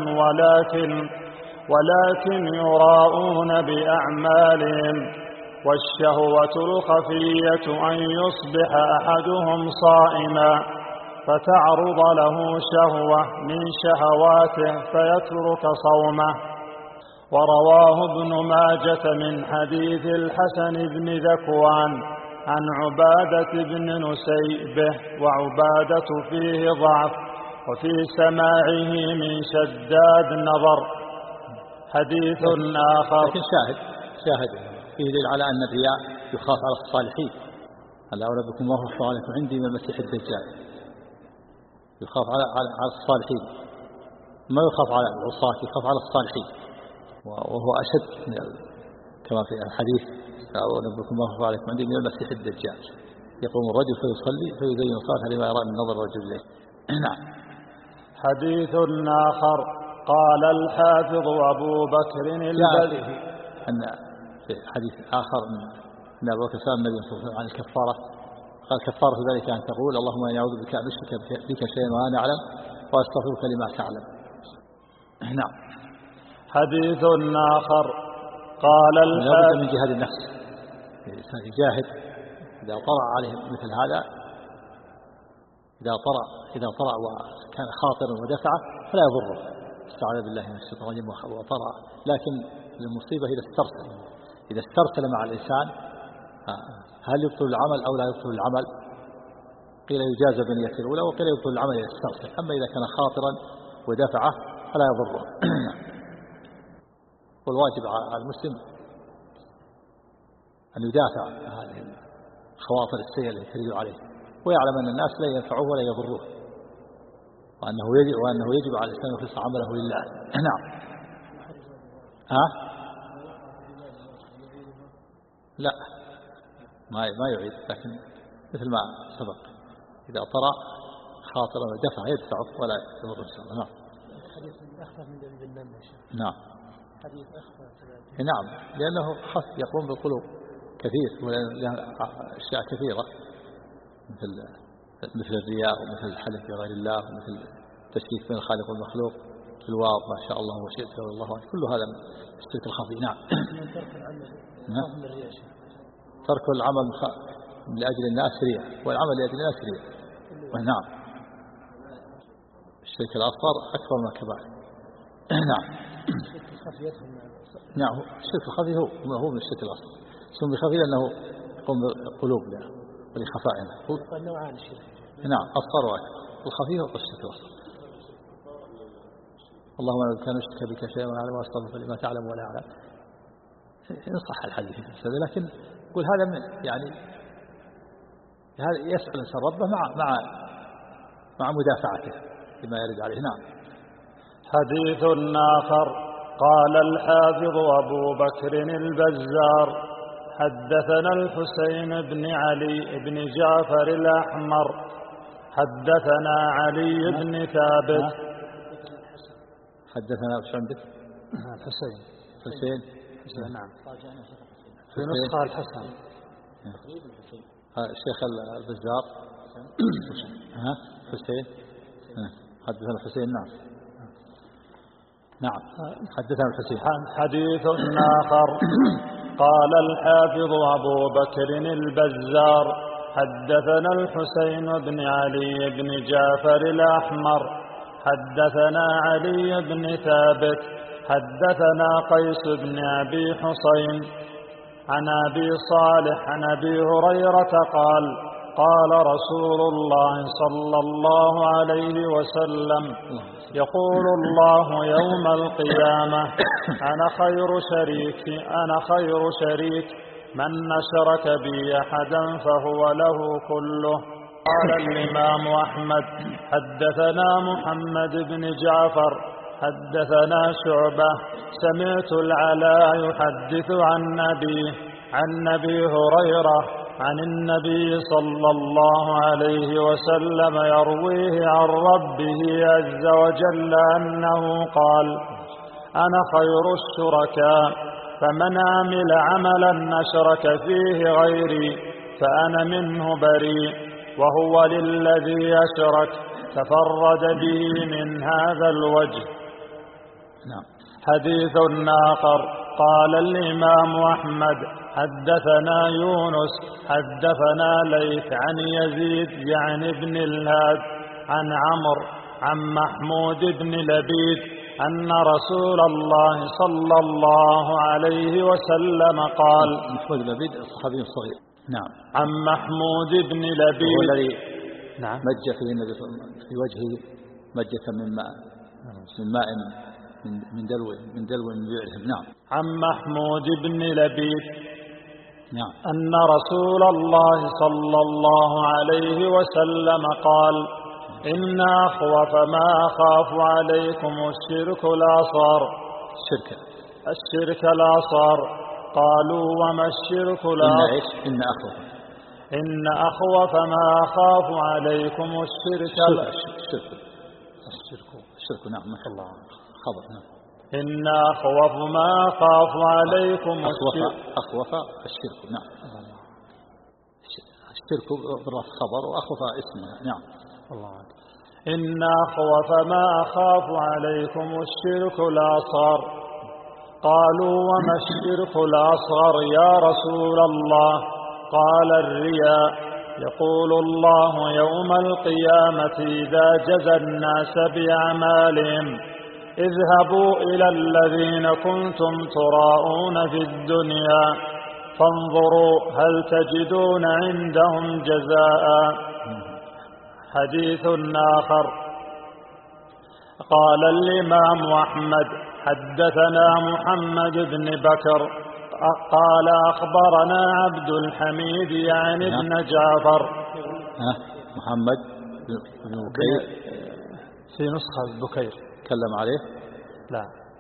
ولكن يراءون بأعمالهم. والشهوة الخفية أن يصبح أحدهم صائما فتعرض له شهوة من شهواته فيترك صومه. ورواه ابن ماجة من حديث الحسن بن ذكوان عن عبادة بن نسيبه، وعبادة فيه ضعف، وفي سماعه من شداد نظر. حديث آخر. لكن شاهد فيه دليل على أن الرياء يخاف على الصالحين. ألا أنبئكم الله عليكم عندي من المسيح الدجال. يخاف على الصالحين، ما يخاف على العصاة، يخاف على الصالحين، وهو أشد كما في الحديث: أنبئكم الله عليكم عندي من المسيح الدجال. يقوم الرجل فيصلي فيزين صلاته لما يرى من نظر الرجل إليه. نعم. حديث آخر. قال الحافظ أبو بكر أن في حديث آخر من أبو بكر سأل النبي صلى الله عليه وسلم عن الكفارة، قال: كفارة ذلك أن تقول: اللهم إني أعوذ بك أن أشرك بك شيئا وأنا أعلم وأستغفرك لما تعلم. نعم. حديث آخر. قال الحافظ من جهاد النفس، الإنسان يجاهد إذا طرأ عليه مثل هذا، إذا طرأ وكان خاطرا ودفعه فلا يضره، استعاذ بالله من الشيطان الرجيم وطرأ. لكن المصيبة إذا استرسل مع الإنسان، هل يبطل العمل أو لا يبطل العمل؟ قيل يجازى بنية الأولى، وقيل يبطل العمل إذا استرسل. أما إذا كان خاطرا ودفعه فلا يضره. والواجب على المسلم أن يدافع عن هذه الخواطر السيئة التي ترد عليه، ويعلم أن الناس لا ينفعوه ولا يضروه، وأنه يجب على الإنسان أن يخلص عمله لله. نعم. لا، ما يعيد، لكن مثل ما سبق إذا طرأ خاطرا ودفع يدفعه ولا يضره إن شاء الله. نعم. حديث أخفى من ذنب النم يا شيخ. نعم. حديث أخفى. نعم، لأنه خف يقوم بالقلوب كثير، ولها أشياء كثيرة مثل الرياء ومثل الحلف بغير الله ومثل التشريك بين الخالق والمخلوق في الواو ما شاء الله وشئت والله عنه، كل هذا من الشرك الخفي. نعم. ترك العمل لأجل الناس رياء، والعمل لأجل الناس رياء. نعم. الشرك الأصغر أكبر من الكبائر. نعم. نعم. الشرك الخفي هو من الشرك الأصغر، سمي خفي لأنه يقوم بالقلوب ولخفائها. نوعان الشرك. نعم، أصغر وأكبر. الخفي هو الشرك الأصغر. اللهم إن كان يشرك بك شيئا وأنا أعلم وأستغفر لما تعلم ولا أعلم. إن صح الحديث، لكن يقول هذا يعني هذا يسأل الإنسان ربه مع مدافعته لما يرد عليه. نعم. حديث آخر. قال الحافظ أبو بكر البزار: حدثنا الحسين بن علي بن جعفر الأحمر حدثنا علي بن ثابت. حدثنا وش عندك؟ الحسين. نعم. في نسخة الحسن. الشيخ البزار. حسين. حدثنا الحسين. نعم. حدثنا الحسين. حديث آخر. قال الحافظ أبو بكر البزار: حدثنا الحسين بن علي بن جعفر الأحمر حدثنا علي بن ثابت حدثنا قيس بن أبي حصين عن أبي صالح عن أبي هريرة قال: قال رسول الله صلى الله عليه وسلم: يقول الله يوم القيامة: أنا خير شريك من شرك بي أحدا فهو له كله. قال الإمام أحمد: حدثنا محمد بن جعفر حدثنا شعبة سمعت العلاء يحدث عن أبي هريرة عن النبي صلى الله عليه وسلم يرويه عن ربه عز وجل أنه قال: أنا خير الشركاء، فمن عمل عملا أشرك فيه غيري فأنا منه بريء، وهو للذي أشرك تفرد به من هذا الوجه. حديث آخر. قال الإمام أحمد: حدثنا يونس حدثنا ليث عن يزيد يعني ابن الهاد عن عمرو عن محمود بن لبيد أن رسول الله صلى الله عليه وسلم قال. محمود بن لبيد الصحابي الصغير. نعم. عن محمود بن لبيد هو الذي نعم مج فيه النبي في وجهه مجة من ماء من دلو من بئرهم. نعم. عن محمود بن لبيد نعم. أن رسول الله صلى الله عليه وسلم قال: إن أخوف ما أخاف عليكم الشرك الأصغر. الشرك الأصغر. قالوا: وما الشرك الأصغر؟ إن أخوف ما أخاف عليكم الشرك. الشرك. نعم. ما شاء الله. خبر. نعم. إن أخوف ما أخاف عليكم أخوف الشرك. نعم. الشرك بالرفع خبر وأخوف اسمها. نعم. الله. إن أخوف ما أخاف عليكم الشرك الأصغر. قالوا: وما الشرك الأصغر يا رسول الله؟ قال: الرياء. يقول الله يوم القيامة إذا جزى الناس بأعمالهم: اذهبوا إلى الذين كنتم تراءون في الدنيا فانظروا هل تجدون عندهم جزاء. حديث آخر. قال الإمام أحمد: حدثنا محمد بن بكر قال أخبرنا عبد الحميد يعني ابن جعفر. محمد بن بكير في نسخة بكير تكلم عليه. لا.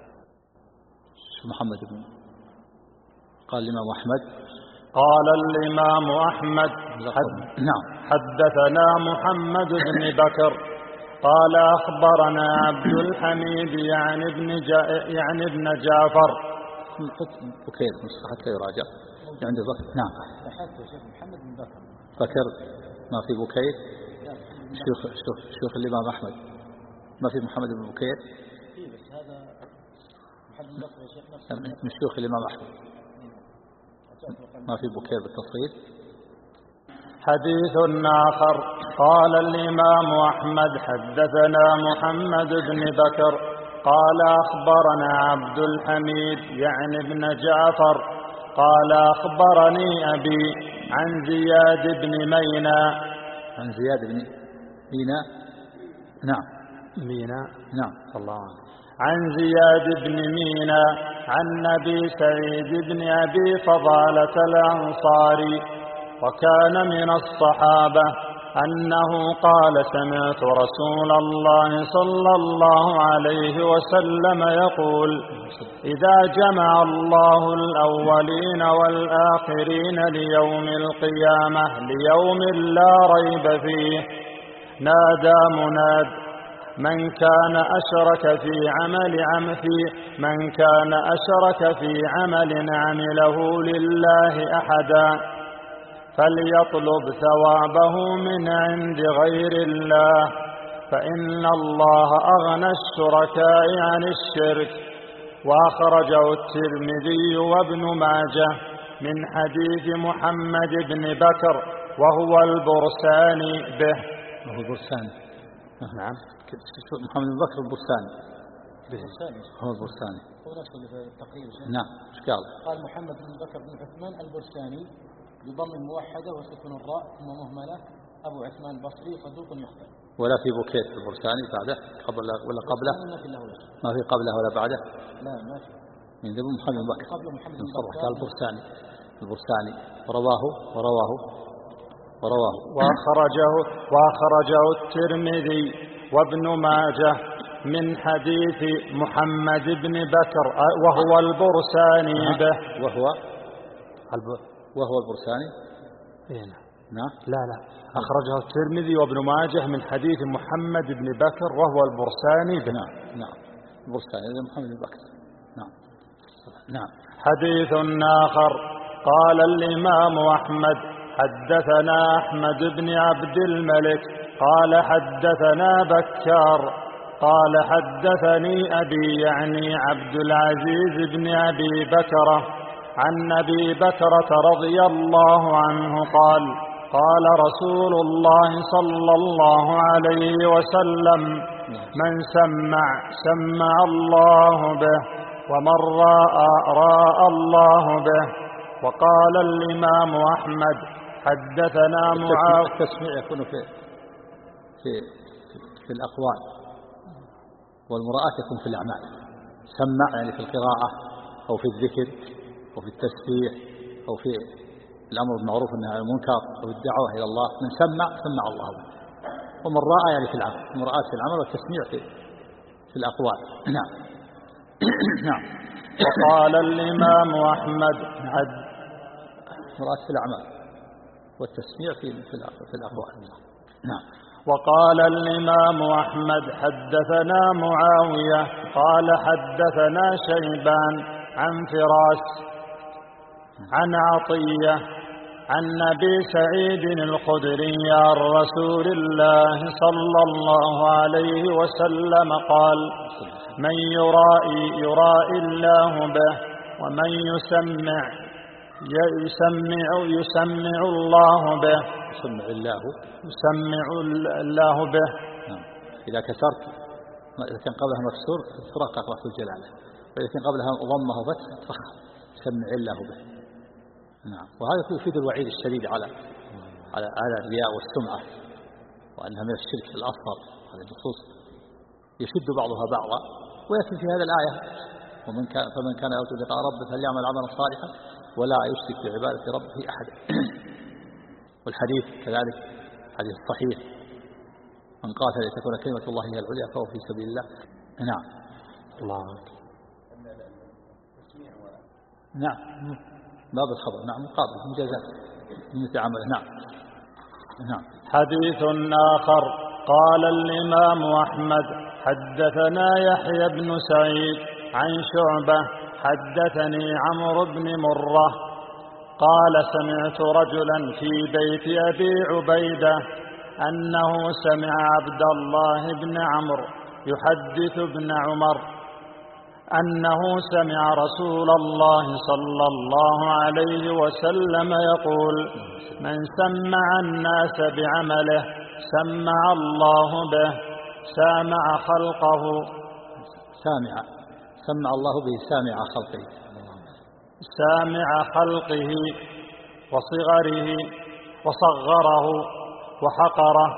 محمد بن قال الإمام أحمد. قال الإمام أحمد: نعم. حدثنا محمد بن بكر قال أخبرنا عبد الحميد يعني ابن جعفر. بكير حتى يراجع عند ضبط. نعم. محمد بن بكر ما في بكير. شيوخ الإمام أحمد ما في محمد بن بكير. بس هذا محمد بن بكر يا شيخ نفسه من شيوخ الإمام أحمد. ما في بكير بالتصغير. حديث آخر. قال الإمام أحمد: حدثنا محمد بن بكر قال أخبرنا عبد الحميد يعني ابن جعفر قال أخبرني أبي عن زياد بن مينا. عن زياد بن مينا. نعم. مينا. نعم. الله. عن زياد بن مينا عن أبي سعيد بن أبي فضالة الأنصاري وكان من الصحابة أنه قال: سمعت رسول الله صلى الله عليه وسلم يقول: إذا جمع الله الأولين والآخرين ليوم القيامة ليوم لا ريب فيه نادى مناد: من كان أشرك في عمل عمله لله أحدا فليطلب ثوابه من عند غير الله فإن الله أغنى الشركاء عن الشرك. وأخرجه الترمذي وابن ماجه من حديث محمد بن بكر وهو البرساني به. وهو البرساني. نعم. محمد بن بكر البرساني. هو البرساني. هو نفس التقريب. نعم. إيش قال؟ قال محمد بن بكر بن عثمان البرساني بضم موحدة وسكن الراء ثم مهملة أبو عثمان البصري صدوق يخطئ. ولا في بوكيت البرساني بعده ولا قبله؟ ما في قبله ولا بعده؟ لا ما في. من ذي محمد بن بكر قبل محمد بن صبح قال البرساني ورواه وأخرجه الترمذي وابن ماجه من حديث محمد بن بكر وهو البرساني به. وهو البرساني. نعم. لا أخرجه الترمذي وابن ماجه من حديث محمد بن بكر وهو البرساني به. نعم البرساني هذا محمد بن بكر. نعم. حديث آخر قال الإمام أحمد حدثنا أحمد بن عبد الملك قال حدثنا بكار قال حدثني أبي يعني عبد العزيز بن أبي بكرة عن أبي بكرة رضي الله عنه قال رسول الله صلى الله عليه وسلم من سمع الله به ومن راى الله به. وقال الإمام أحمد حدثنا معاذ. التسميع يكون في الأقوال والمراءة تكون في الأعمال. سمع يعني في القراءة أو في الذكر أو في التسبيح أو في الأمر بالمعروف والنهي عن المنكر أو الدعوة إلى الله. من سمع الله به. ومن رأى يعني في العمل. المراءة في العمل والتسميع في الأقوال. نعم. وقال الإمام أحمد المراءة في الأعمال والتسميع في الأقوال. نعم. وقال الإمام أحمد حدثنا معاوية قال حدثنا شيبان عن فراس عن عطية عن أبي سعيد الخدري عن رسول الله صلى الله عليه وسلم قال من يرائي الله به ومن يسمع الله به يسمع الله به. إذا كسرت إذا كان قبلها مكسور ترقق لفظ الجلالة وإذا كان قبلها ضمه فتح تفخم يسمع الله به. نعم. وهذا يفيد الوعيد الشديد على الرياء والسمعة وأنها من الشرك الأصغر. هذه النصوص يشد بعضها بعضا ويكفي في هذا الآية فمن كان يرجو لقاء ربه فليعمل عملا صالحا ولا يشرك بعبادة ربه أحدا. والحديث كذلك حديث صحيح من قاتل لتكون كلمة الله هي العليا فهو في سبيل الله. نعم. نعم باب الخبر. نعم مقابل مجازات مثل عمله. نعم. حديث آخر قال الإمام أحمد حدثنا يحيى بن سعيد عن شعبة حدثني عمرو بن مرة قال سمعت رجلا في بيت أبي عبيدة أنه سمع عبد الله بن عمرو يحدث ابن عمر أنه سمع رسول الله صلى الله عليه وسلم يقول من سمع الناس بعمله سمع الله به سامع خلقه سمع الله به سامع خلقه وصغره وصغره وحقره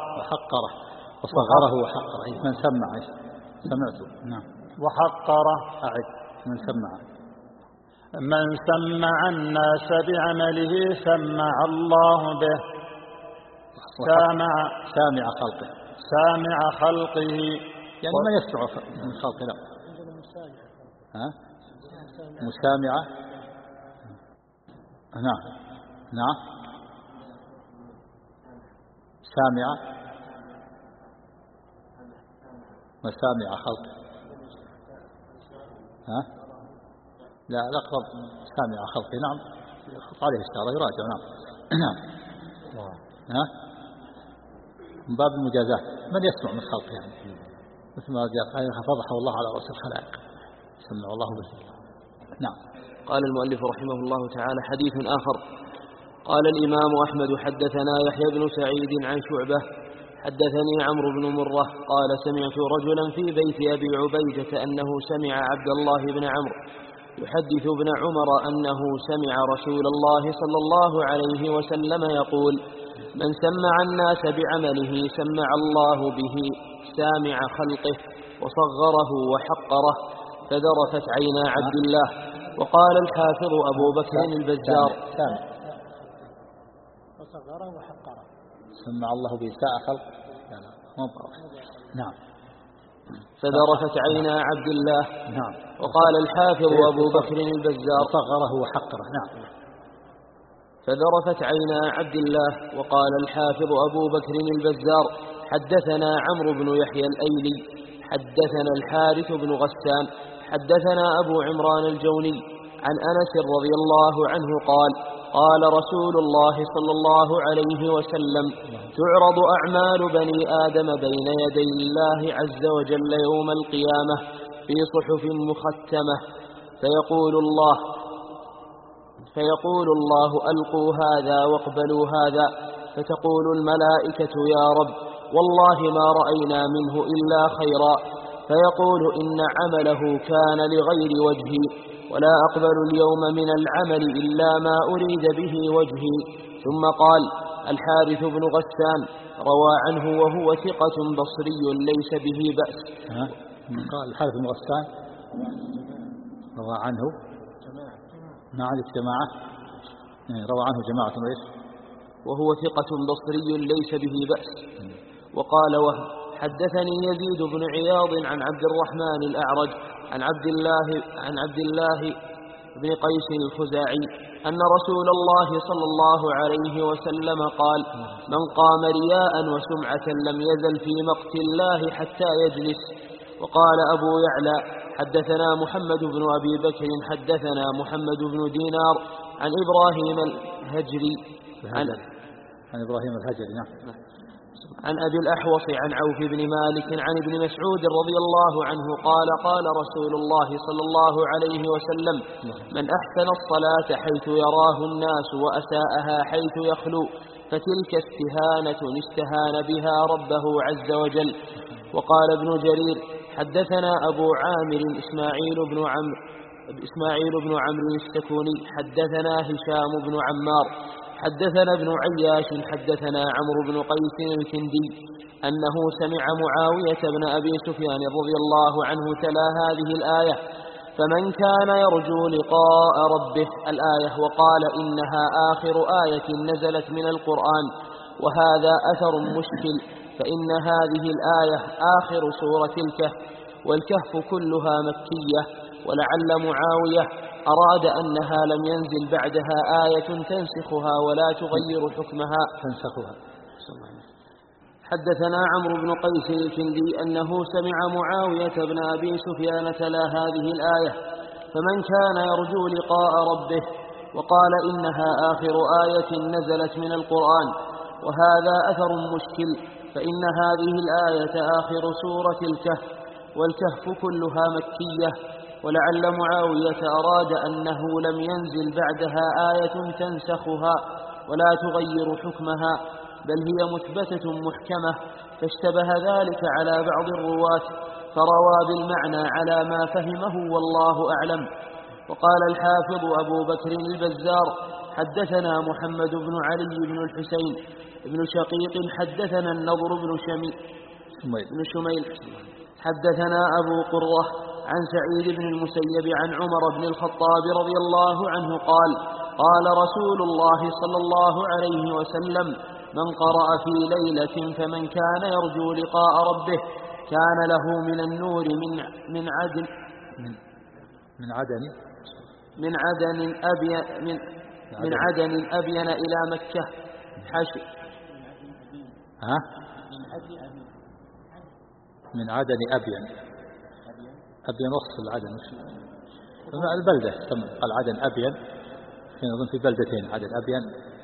من سمعته. نعم. وحقره أعد من سمع الناس بعمله سمع الله به سامع خلقه يعني ما يسمع من خلقه. مسامعة. نعم سامعة مسامع خلقه. لا الأقرب سامع خلقه. نعم عليه الشارع يراجع. نعم. من باب المجازات من يسمع من خلقه يعني مثل ما قال فضحه الله على رؤوس الخلائق سمع الله به. نعم. قال المؤلف رحمه الله تعالى حديث آخر قال الإمام أحمد حدثنا يحيى بن سعيد عن شعبة حدثني عمرو بن مرة قال سمعت رجلا في بيت أبي عبيدة أنه سمع عبد الله بن عمرو يحدث ابن عمر أنه سمع رسول الله صلى الله عليه وسلم يقول: من سمع الناس بعمله سمع الله به سامع خلقه وصغره وحقره. فذرفت عينا عبد الله. وقال الحافظ أبو بكر البزار: وصغره وحقره. سمع الله به ساء خلق. نعم. فذرفت عينا عبد الله. نعم. وقال الحافظ أبو بكر البزار: صغره وحقره. نعم. فذرفت عينا عبد الله. وقال الحافظ أبو بكر البزار: حدثنا عمرو بن يحيى الأيلي حدثنا الحارث بن غسان حدثنا أبو عمران الجوني عن أنس رضي الله عنه قال: قال رسول الله صلى الله عليه وسلم: تعرض أعمال بني آدم بين يدي الله عز وجل يوم القيامة في صحف مختمة، فيقول الله: ألقوا هذا واقبلوا هذا. فتقول الملائكة: يا رب، والله ما رأينا منه إلا خيرا. فيقول: إن عمله كان لغير وجهي، ولا أقبل اليوم من العمل إلا ما أريد به وجهي. ثم قال: الحارث بن غسان روى عنه وهو ثقة بصري ليس به بأس. قال الحارث بن غسان روى عنه جماعة روى عنه جماعة وهو ثقة بصري ليس به بأس. وقال: حدثني يزيد بن عياض عن عبد الرحمن الأعرج عن عبد الله بن قيس الخزاعي أن رسول الله صلى الله عليه وسلم قال: من قام رياء وسمعة لم يزل في مقت الله حتى يجلس. وقال أبو يعلى: حدثنا محمد بن أبي بكر حدثنا محمد بن دينار عن إبراهيم الهجري عن أبي الأحوص عن عوف بن مالك عن ابن مسعود رضي الله عنه قال: قال رسول الله صلى الله عليه وسلم: من أحسن الصلاة حيث يراه الناس وأساءها حيث يخلو فتلك استهانة استهان بها ربه عز وجل. وقال ابن جرير: حدثنا أبو عامر إسماعيل بن عمرو السكوني حدثنا هشام بن عمار حدثنا ابن عياش حدثنا عمرو بن قيس الكندي أنه سمع معاوية بن أبي سفيان رضي الله عنه تلا هذه الآية: فمن كان يرجو لقاء ربه الآية، وقال: إنها آخر آية نزلت من القرآن، وهذا أثر مشكل، فإن هذه الآية آخر سورة الكهف، والكهف كلها مكية، ولعل معاوية أراد أنها لم ينزل بعدها آية تنسخها ولا تغير حكمها. حدثنا عمرو بن قيس الكندي أنه سمع معاوية بن أبي سفيان تلا هذه الآية: فمن كان يرجو لقاء ربه، وقال: إنها آخر آية نزلت من القرآن، وهذا أثر مشكل، فإن هذه الآية آخر سورة الكهف، والكهف كلها مكية، ولعل معاوية أراد أنه لم ينزل بعدها آية تنسخها ولا تغير حكمها، بل هي مثبتة محكمة، فاشتبه ذلك على بعض الرواة فروى بالمعنى على ما فهمه والله أعلم. وقال الحافظ أبو بكر البزار: حدثنا محمد بن علي بن الحسين بن شقيق حدثنا النضر بن شميل حدثنا أبو قرة عن سعيد بن المسيب عن عمر بن الخطاب رضي الله عنه قال: قال رسول الله صلى الله عليه وسلم: من قرأ في ليلة فمن كان يرجو لقاء ربه كان له من النور من عدن أبين إلى مكة من عدن أبين وصف العدن البلدة قال عدن أبين، أظن في بلدتين عدن أبين.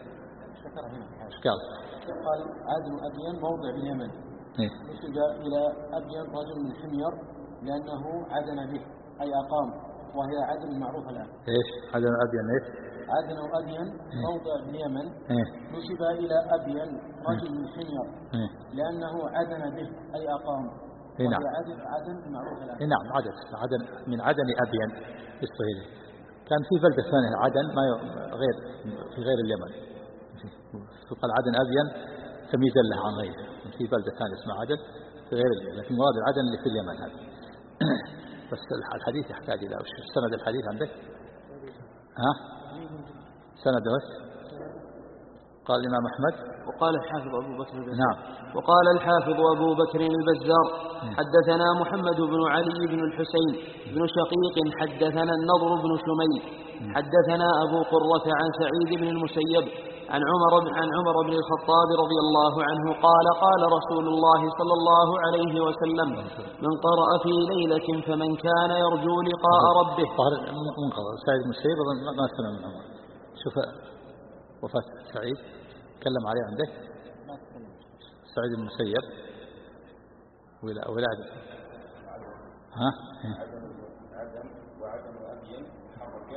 قال عدن أبين موضع باليمن، نسب إلى أبين رجل من حمير لأنه عدن به أي أقام، وهي عدن معروفة الآن. عدن أبين عدن أبين موضع باليمن، نسب إلى أبين رجل من حمير لأنه عدن به أي أقام، وهي عدن معروفة الآن. نعم، عدن من عدن أبين في الصهيل. كان في بلدة ثانية عدن ما غير في غير اليمن، يقال عدن أبين تمييزا لها عن غيرها. في بلدة ثانية اسمها عدن في غير اليمن، لكن مراد العدن اللي في اليمن هذا. بس الحديث يحتاج إلى سند الحديث عندك؟ ها؟ سند بس. قال الإمام أحمد وقال الحافظ أبو بكر البزار. نعم. وقال الحافظ أبو بكر البزار حدثنا محمد بن علي بن الحسين بن شقيق حدثنا النضر بن شميل حدثنا أبو قرة عن سعيد بن المسيب عن عمر بن الخطاب رضي الله عنه قال قال رسول الله صلى الله عليه وسلم من قرأ في ليلة فمن كان يرجو لقاء ربه. منقضى سعيد بن المسيب ما سمع من عمر. شوف وفاة سعيد تكلم عليه عندك سعيد بن المسيب ولادة ها عدم وعدم أبين حركة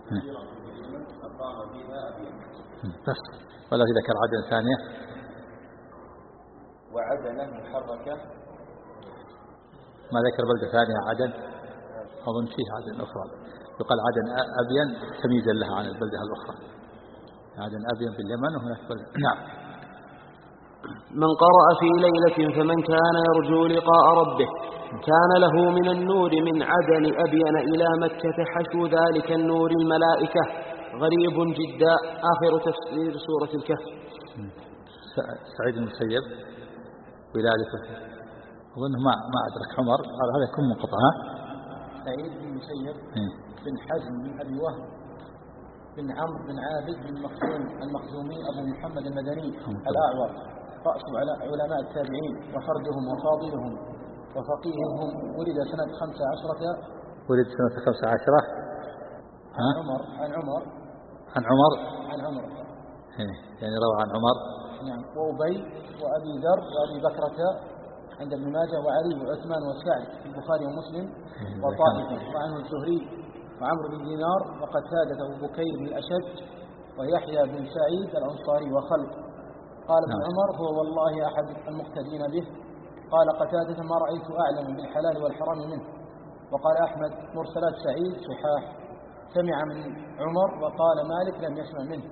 أقام بها أبين بس. ولا في ذكر عدن ثانية وعدن محركة ما ذكر بلدة ثانية عدن أظن فيه عدن أخرى يقال عدن أبين تمييزا لها عن البلدة الأخرى. عدن أبين في اليمن وهناك بلدة. نعم. من قرأ في ليلة فمن كان يرجو لقاء ربه كان له من النور من عدن أبين إلى مكة حشو ذلك النور الملائكة. غريب جدا. آخر تفسير سورة الكهف. سعيد المسيب ولادته أظن ما أدرك عمر هذا يكون منقطع. سعيد بن المسيب بن حزم بن أبي وهب بن عمرو بن عابد بن مخزوم المخزومي أبو محمد المدني الأعور رأس علماء التابعين وفردهم وفاضلهم وفقيههم. ولد سنة 15. ولد سنة 15. عن عمر يعني روى عن عمر. نعم. وأبي وأبي ذر وأبي بكرة عند ابن ماجه وعلي وعثمان وسعد في البخاري ومسلم وطائفة وعنه الزهري وعمرو بن دينار وقتادة وأبو بكير بن الأشج ويحيى بن سعيد الأنصاري وخلق. قال ابن عمر هو والله أحد المقتدين به. قال قتادة ما رأيت أعلم بالحلال والحرام منه. وقال أحمد مرسلات سعيد صحاح. سمع من عمر وقال مالك لم يسمع منه.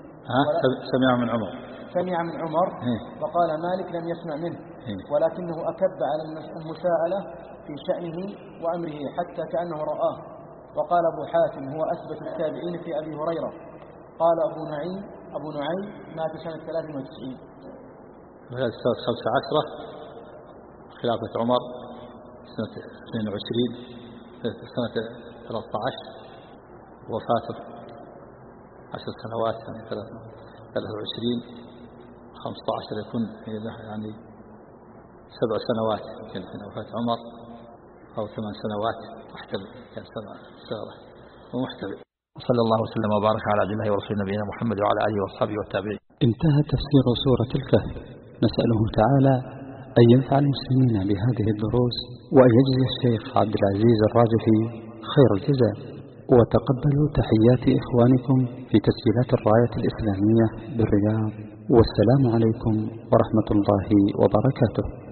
سمع من عمر وقال مالك لم يسمع منه ولكنه أكب على المساءلة في شأنه وأمره حتى كأنه رآه. وقال أبو حاتم هو أثبت التابعين في أبي هريرة. قال أبو نعيم مات سنة 93. ولد سنة 15 خلافة عمر سنة 22 سنة 13 وفاته 10 سنوات يعني 23 15 يكون يعني 7 سنوات يمكن من وفاة عمر أو 8 سنوات محتمل كان سنة ومحتمل. صلى الله وسلم وبارك على عبد الله ورسول نبينا محمد وعلى آله وأصحابه والتابعين. انتهى تفسير سورة الكهف. نسأله تعالى أن ينفع المسلمين بهذه الدروس وأن يجزي الشيخ عبد العزيز الراجحي خير الجزاء. وتقبلوا تحيات إخوانكم في تسجيلات الراية الإسلامية بالرياض. والسلام عليكم ورحمة الله وبركاته.